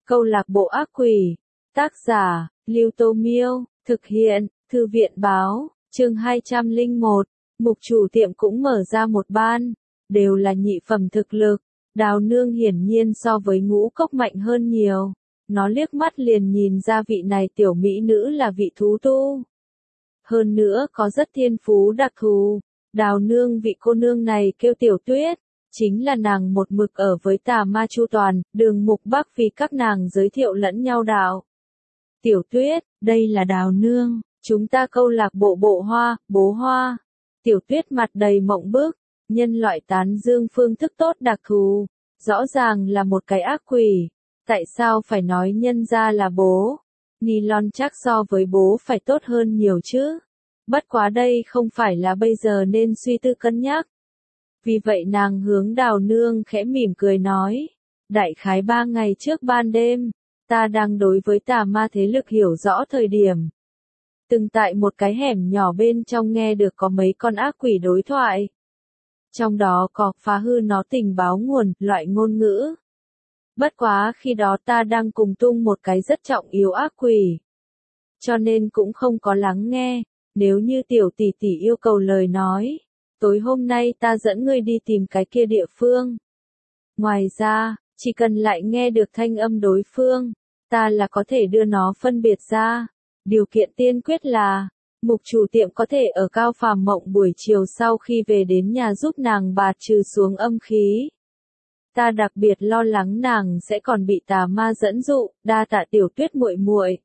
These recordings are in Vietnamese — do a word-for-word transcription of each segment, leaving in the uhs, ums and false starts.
Câu lạc bộ ác quỷ. Tác giả, Lưu Tô Miêu, thực hiện, Thư viện báo, chương hai trăm lẻ một. Mục chủ tiệm cũng mở ra một ban, đều là nhị phẩm thực lực. Đào Nương hiển nhiên so với Ngũ Cốc mạnh hơn nhiều. Nó liếc mắt liền nhìn ra vị này tiểu mỹ nữ là vị thú tu. Hơn nữa có rất thiên phú đặc thù. Đào Nương vị cô nương này kêu Tiểu Tuyết, chính là nàng một mực ở với Tà Ma Chu Toàn, Đường Mục Bắc vì các nàng giới thiệu lẫn nhau đạo. Tiểu Tuyết, đây là Đào Nương, chúng ta câu lạc bộ Bộ Hoa, Bố Hoa. Tiểu Tuyết mặt đầy mộng bức, nhân loại tán dương phương thức tốt đặc thù, rõ ràng là một cái ác quỷ, tại sao phải nói nhân ra là bố? Nylon chắc so với bố phải tốt hơn nhiều chứ. Bất quá đây không phải là bây giờ nên suy tư cân nhắc. Vì vậy nàng hướng Đào Nương khẽ mỉm cười nói, đại khái ba ngày trước ban đêm, ta đang đối với tà ma thế lực hiểu rõ thời điểm. Từng tại một cái hẻm nhỏ bên trong nghe được có mấy con ác quỷ đối thoại. Trong đó có phá hư nó tình báo nguồn, loại ngôn ngữ. Bất quá khi đó ta đang cùng tung một cái rất trọng yếu ác quỷ. Cho nên cũng không có lắng nghe, nếu như tiểu tỷ tỷ yêu cầu lời nói. Tối hôm nay ta dẫn ngươi đi tìm cái kia địa phương. Ngoài ra, chỉ cần lại nghe được thanh âm đối phương, ta là có thể đưa nó phân biệt ra. Điều kiện tiên quyết là, mục chủ tiệm có thể ở Cao Phàm Mộng buổi chiều sau khi về đến nhà giúp nàng bạt trừ xuống âm khí. Ta đặc biệt lo lắng nàng sẽ còn bị tà ma dẫn dụ, đa tạ Tiểu Tuyết muội muội.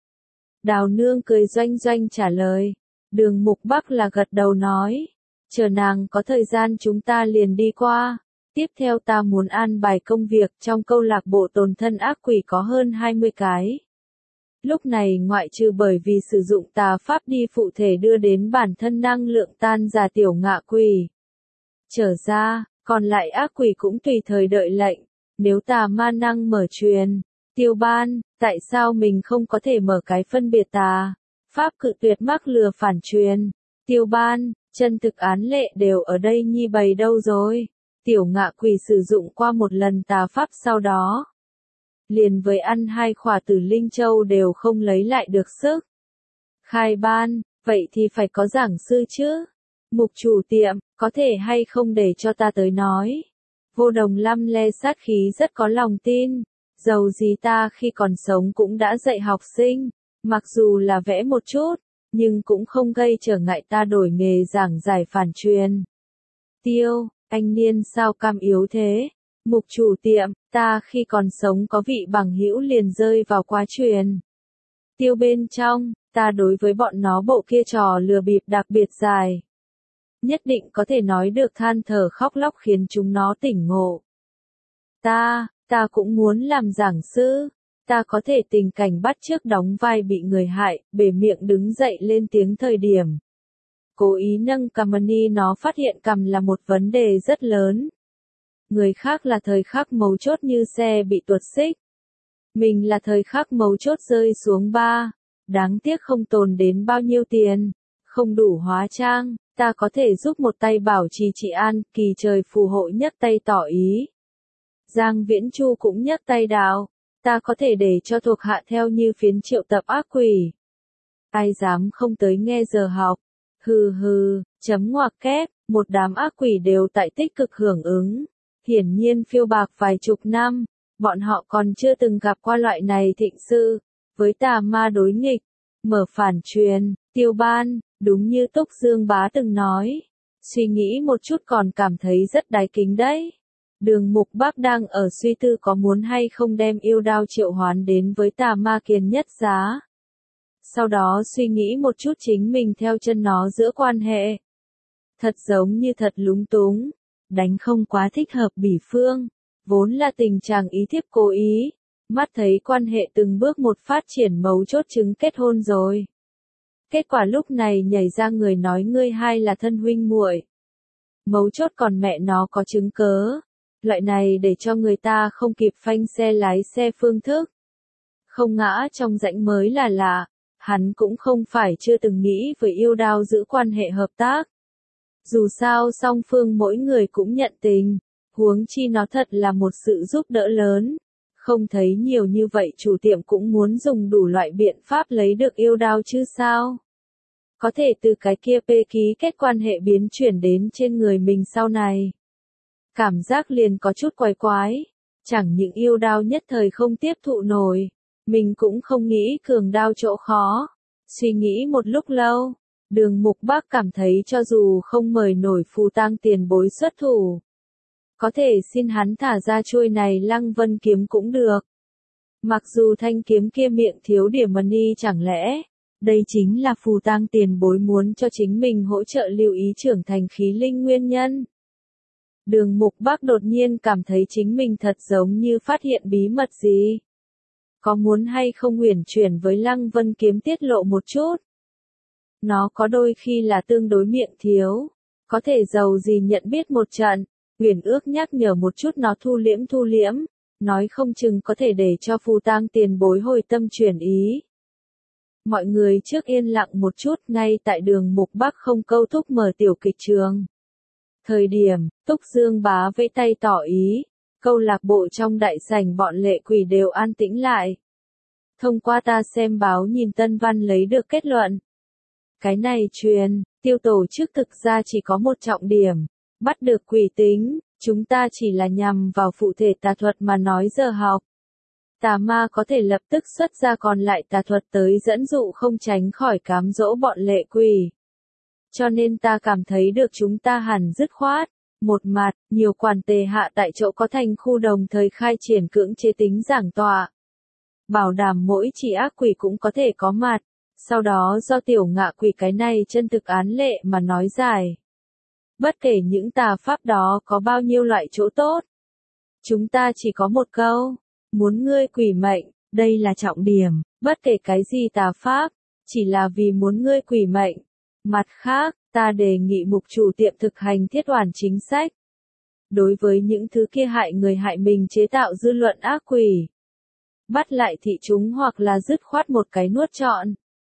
Đào Nương cười doanh doanh trả lời. Đường Mục Bắc là gật đầu nói, chờ nàng có thời gian chúng ta liền đi qua. Tiếp theo ta muốn an bài công việc, trong câu lạc bộ tồn thân ác quỷ có hơn hai mươi cái. Lúc này ngoại trừ bởi vì sử dụng tà pháp đi phụ thể đưa đến bản thân năng lượng tan già tiểu ngạ quỷ. Trở ra, còn lại ác quỷ cũng tùy thời đợi lệnh. Nếu tà ma năng mở truyền, Tiêu Ban, tại sao mình không có thể mở cái phân biệt tà pháp cự tuyệt mắc lừa phản truyền? Tiêu Ban, chân thực án lệ đều ở đây nhi bày đâu rồi? Tiểu ngạ quỷ sử dụng qua một lần tà pháp sau đó. Liền với ăn hai khỏa tử linh châu đều không lấy lại được sức. Khai ban, vậy thì phải có giảng sư chứ. Mục chủ tiệm, có thể hay không để cho ta tới nói. Vô Đồng lăm le sát khí rất có lòng tin. Dầu gì ta khi còn sống cũng đã dạy học sinh, mặc dù là vẽ một chút, nhưng cũng không gây trở ngại ta đổi nghề giảng giải phản truyền. Tiêu, anh Niên sao cam yếu thế? Mục chủ tiệm, ta khi còn sống có vị bằng hữu liền rơi vào quá truyền. Tiêu bên trong, ta đối với bọn nó bộ kia trò lừa bịp đặc biệt dài. Nhất định có thể nói được than thở khóc lóc khiến chúng nó tỉnh ngộ. Ta, ta cũng muốn làm giảng sư. Ta có thể tình cảnh bắt chước đóng vai bị người hại, bể miệng đứng dậy lên tiếng thời điểm. Cố ý nâng cằm ni nó phát hiện cằm là một vấn đề rất lớn. Người khác là thời khắc mấu chốt như xe bị tuột xích. Mình là thời khắc mấu chốt rơi xuống ba. Đáng tiếc không tồn đến bao nhiêu tiền. Không đủ hóa trang, ta có thể giúp một tay bảo trì trị an, kỳ trời phù hộ nhấc tay tỏ ý. Giang Viễn Chu cũng nhấc tay đạo. Ta có thể để cho thuộc hạ theo như phiến triệu tập ác quỷ. Ai dám không tới nghe giờ học. Hừ hừ, chấm ngoặc kép, một đám ác quỷ đều tại tích cực hưởng ứng. Hiển nhiên phiêu bạc vài chục năm, bọn họ còn chưa từng gặp qua loại này thịnh sự. Với tà ma đối nghịch, mở phản truyền, Tiêu Ban, đúng như Túc Dương Bá từng nói. Suy nghĩ một chút còn cảm thấy rất đái kính đấy. Đường Mục Bắc đang ở suy tư có muốn hay không đem yêu đao triệu hoán đến với tà ma Kiền Nhất Giá. Sau đó suy nghĩ một chút chính mình theo chân nó giữa quan hệ. Thật giống như thật lúng túng. Đánh không quá thích hợp bỉ phương. Vốn là tình trạng ý thiếp cố ý. Mắt thấy quan hệ từng bước một phát triển mấu chốt chứng kết hôn rồi. Kết quả lúc này nhảy ra người nói ngươi hai là thân huynh muội. Mấu chốt còn mẹ nó có chứng cớ. Loại này để cho người ta không kịp phanh xe lái xe phương thức. Không ngã trong rãnh mới là lạ. Hắn cũng không phải chưa từng nghĩ với yêu đao giữ quan hệ hợp tác. Dù sao song phương mỗi người cũng nhận tình. Huống chi nó thật là một sự giúp đỡ lớn. Không thấy nhiều như vậy chủ tiệm cũng muốn dùng đủ loại biện pháp lấy được yêu đao chứ sao? Có thể từ cái kia pê ký kết quan hệ biến chuyển đến trên người mình sau này. Cảm giác liền có chút quái quái. Chẳng những yêu đao nhất thời không tiếp thụ nổi. Mình cũng không nghĩ cường đao chỗ khó. Suy nghĩ một lúc lâu. Đường Mục Bác cảm thấy cho dù không mời nổi Phù Tang tiền bối xuất thủ. Có thể xin hắn thả ra chuôi này Lăng Vân kiếm cũng được. Mặc dù thanh kiếm kia miệng thiếu điểm money chẳng lẽ. Đây chính là Phù Tang tiền bối muốn cho chính mình hỗ trợ lưu ý trưởng thành khí linh nguyên nhân. Đường Mục Bác đột nhiên cảm thấy chính mình thật giống như phát hiện bí mật gì. Có muốn hay không uyển chuyển với Lăng Vân kiếm tiết lộ một chút? Nó có đôi khi là tương đối miệng thiếu. Có thể giàu gì nhận biết một trận. Uyển ước nhắc nhở một chút nó thu liễm thu liễm. Nói không chừng có thể để cho Phù Tang tiền bối hồi tâm chuyển ý. Mọi người trước yên lặng một chút ngay tại đường Mục Bác không câu thúc mở tiểu kịch trường. Thời điểm, Túc Dương Bá vẫy tay tỏ ý, câu lạc bộ trong đại sảnh bọn lệ quỷ đều an tĩnh lại. Thông qua ta xem báo nhìn tân văn lấy được kết luận. Cái này truyền, tiêu tổ chức thực ra chỉ có một trọng điểm, bắt được quỷ tính, chúng ta chỉ là nhằm vào phụ thể tà thuật mà nói giờ học. Tà ma có thể lập tức xuất ra còn lại tà thuật tới dẫn dụ không tránh khỏi cám dỗ bọn lệ quỷ. Cho nên ta cảm thấy được chúng ta hẳn dứt khoát. Một mặt, nhiều quản tề hạ tại chỗ có thành khu đồng thời khai triển cưỡng chế tính giảng tọa. Bảo đảm mỗi chỉ ác quỷ cũng có thể có mặt. Sau đó do tiểu ngạ quỷ cái này chân thực án lệ mà nói giải. Bất kể những tà pháp đó có bao nhiêu loại chỗ tốt. Chúng ta chỉ có một câu. Muốn ngươi quỷ mệnh, đây là trọng điểm. Bất kể cái gì tà pháp, chỉ là vì muốn ngươi quỷ mệnh. Mặt khác, ta đề nghị mục chủ tiệm thực hành thiết hoàn chính sách. Đối với những thứ kia hại người hại mình chế tạo dư luận ác quỷ. Bắt lại thị chúng hoặc là dứt khoát một cái nuốt trọn.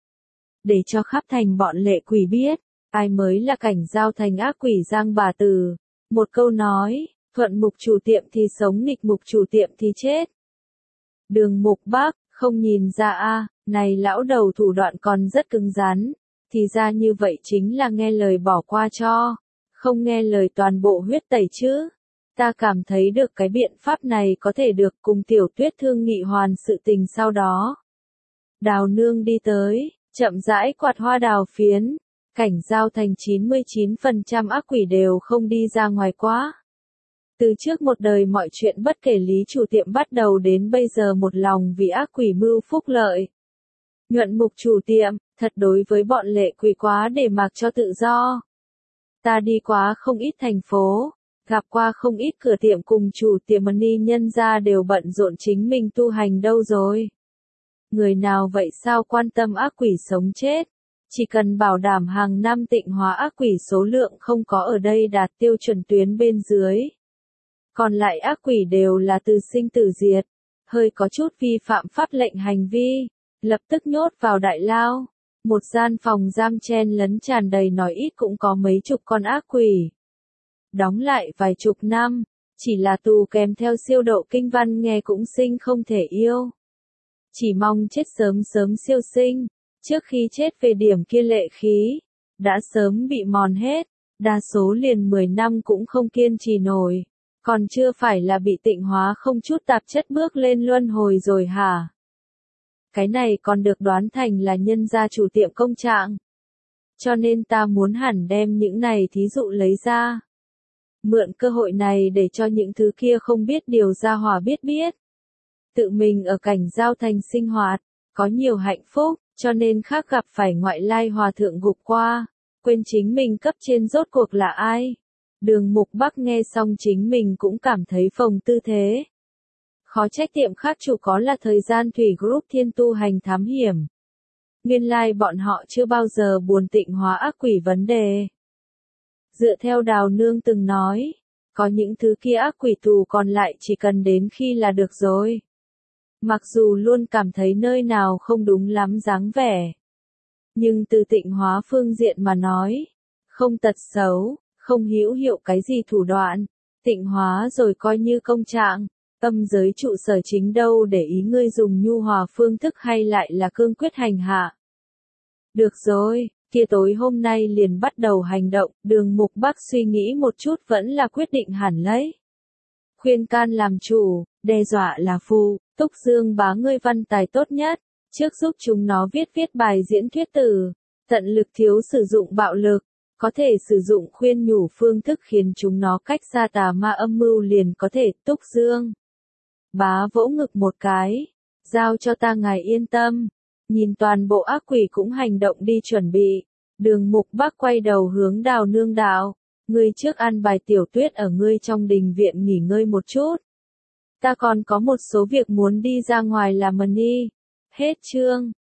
Để cho khắp thành bọn lệ quỷ biết, ai mới là cảnh giao thành ác quỷ Giang Bà Tử. Một câu nói, thuận mục chủ tiệm thì sống nghịch mục chủ tiệm thì chết. Đường Mục Bác, không nhìn ra a, này lão đầu thủ đoạn còn rất cứng rắn. Thì ra như vậy chính là nghe lời bỏ qua cho, không nghe lời toàn bộ huyết tẩy chứ. Ta cảm thấy được cái biện pháp này có thể được cùng Tiểu Tuyết thương nghị hoàn sự tình sau đó. Đào nương đi tới, chậm rãi quạt hoa đào phiến, cảnh giao thành chín mươi chín phần trăm ác quỷ đều không đi ra ngoài quá. Từ trước một đời mọi chuyện bất kể lý chủ tiệm bắt đầu đến bây giờ một lòng vì ác quỷ mưu phúc lợi. Nhuận mục chủ tiệm, thật đối với bọn lệ quỷ quá để mặc cho tự do. Ta đi quá không ít thành phố, gặp qua không ít cửa tiệm cùng chủ tiệm money nhân ra đều bận rộn chính mình tu hành đâu rồi. Người nào vậy sao quan tâm ác quỷ sống chết? Chỉ cần bảo đảm hàng năm tịnh hóa ác quỷ số lượng không có ở đây đạt tiêu chuẩn tuyến bên dưới. Còn lại ác quỷ đều là từ sinh tử diệt, hơi có chút vi phạm pháp lệnh hành vi, lập tức nhốt vào đại lao. Một gian phòng giam chen lấn tràn đầy nói ít cũng có mấy chục con ác quỷ. Đóng lại vài chục năm, chỉ là tù kèm theo siêu độ kinh văn nghe cũng sinh không thể yêu. Chỉ mong chết sớm sớm siêu sinh, trước khi chết về điểm kia lệ khí, đã sớm bị mòn hết, đa số liền mười năm cũng không kiên trì nổi, còn chưa phải là bị tịnh hóa không chút tạp chất bước lên luân hồi rồi hả? Cái này còn được đoán thành là nhân gia chủ tiệm công trạng. Cho nên ta muốn hẳn đem những này thí dụ lấy ra. Mượn cơ hội này để cho những thứ kia không biết điều ra hòa biết biết. Tự mình ở cảnh giao thành sinh hoạt, có nhiều hạnh phúc, cho nên khác gặp phải ngoại lai hòa thượng gục qua, quên chính mình cấp trên rốt cuộc là ai. Đường Mục Bắc nghe xong chính mình cũng cảm thấy phồng tư thế. Khó trách tiệm khác chủ có là thời gian Thủy Group thiên tu hành thám hiểm. Nguyên lai like bọn họ chưa bao giờ buồn tịnh hóa ác quỷ vấn đề. Dựa theo Đào Nương từng nói, có những thứ kia ác quỷ tù còn lại chỉ cần đến khi là được rồi. Mặc dù luôn cảm thấy nơi nào không đúng lắm dáng vẻ. Nhưng từ tịnh hóa phương diện mà nói, không tật xấu, không hữu hiệu cái gì thủ đoạn, tịnh hóa rồi coi như công trạng. Âm giới trụ sở chính đâu để ý ngươi dùng nhu hòa phương thức hay lại là cương quyết hành hạ. Được rồi, kia tối hôm nay liền bắt đầu hành động, Đường Mục Bắc suy nghĩ một chút vẫn là quyết định hẳn lấy. Khuyên can làm chủ, đe dọa là phù, Túc Dương bá ngươi văn tài tốt nhất, trước giúp chúng nó viết viết bài diễn thuyết tử, tận lực thiếu sử dụng bạo lực, có thể sử dụng khuyên nhủ phương thức khiến chúng nó cách xa tà ma âm mưu liền có thể. Túc Dương bá vỗ ngực một cái, giao cho ta ngài yên tâm. Nhìn toàn bộ ác quỷ cũng hành động đi chuẩn bị, Đường Mục Bắc quay đầu hướng Đào Nương đạo, ngươi trước an bài Tiểu Tuyết ở ngươi trong đình viện nghỉ ngơi một chút. Ta còn có một số việc muốn đi ra ngoài làm mần đi. Hết chương.